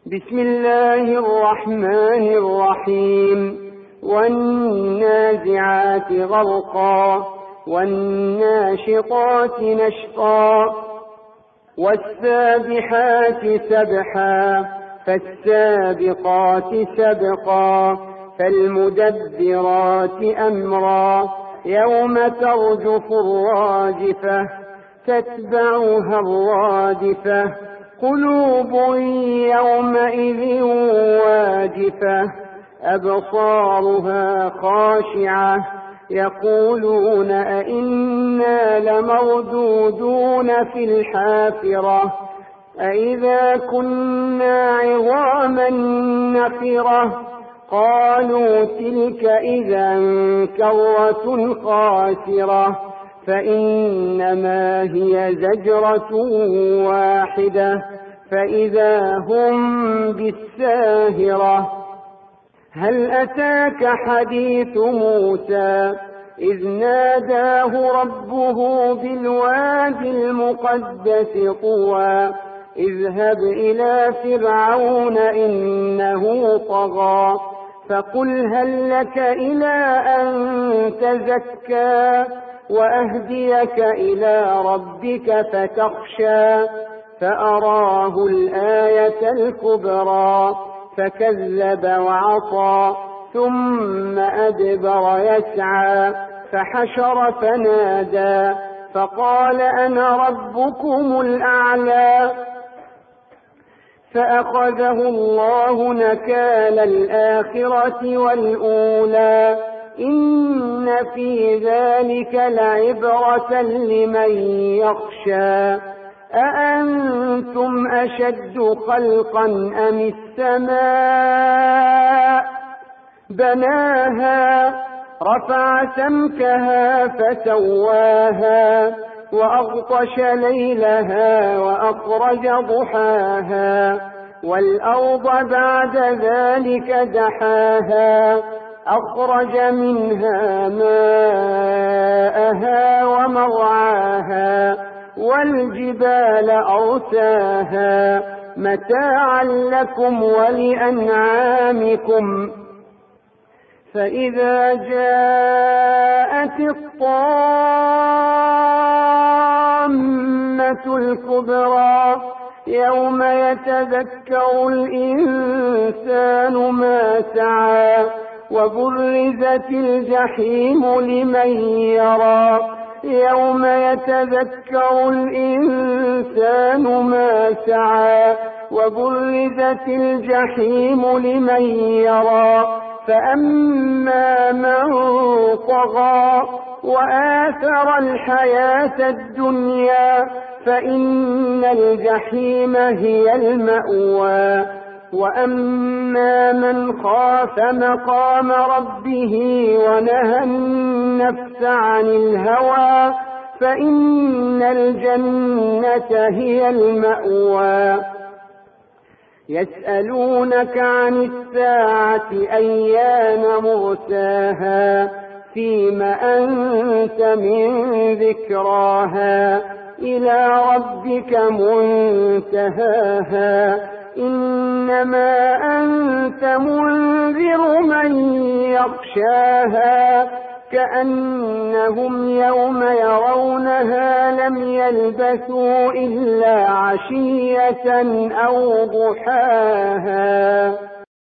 بسم الله الرحمن الرحيم. والنازعات غرقا والناشطات نشطا والسابحات سبحا فالسابقات سبقا فالمدبرات أمرا يوم ترجف الراجفة تتبعها الرادفة قلوب يومئذ واجفة أبصارها خاشعة يقولون أئنا لمردودون في الحافرة أئذا كنا عظاما نخرة قالوا تلك إذا كرة خاسرة فإنما هي زجرة واحدة فإذا هم بالساهرة. هل أتاك حديث موسى إذ ناداه ربه بالوادي المقدس طوى اذهب إلى فرعون إنه طغى فقل هل لك إلى أن تزكى وأهديك إلى ربك فتخشى فأراه الآية الكبرى فكذب وعصى ثم أدبر يسعى فحشر فنادى فقال أنا ربكم الأعلى فأخذه الله نكال الآخرة والأولى إن في ذلك لعبرة لمن يخشى. أأنتم أشد خلقا أم السماء بناها رفع سمكها فسواها وأغطش ليلها وأخرج ضحاها والأرض بعد ذلك دحاها أخرج منها ماءها ومرعاها والجبال أرساها متاعا لكم ولأنعامكم فإذا جاءت الطامة الكبرى يوم يتذكر الإنسان ما سعى وبرزت الجحيم لمن يرى يوم يتذكر الإنسان ما سعى وبرزت الجحيم لمن يرى فأما من طغى وآثر الحياة الدنيا فإن الجحيم هي المأوى وأما من خاف مقام ربه ونهى النفس عن الهوى فإن الجنة هي المأوى. يسألونك عن الساعة أيان مرساها فيم أنت من ذكراها إلى ربك منتهاها إنما أنت منذر من يخشاها كأنهم يوم يرونها لم يلبثوا إلا عشية أو ضحاها.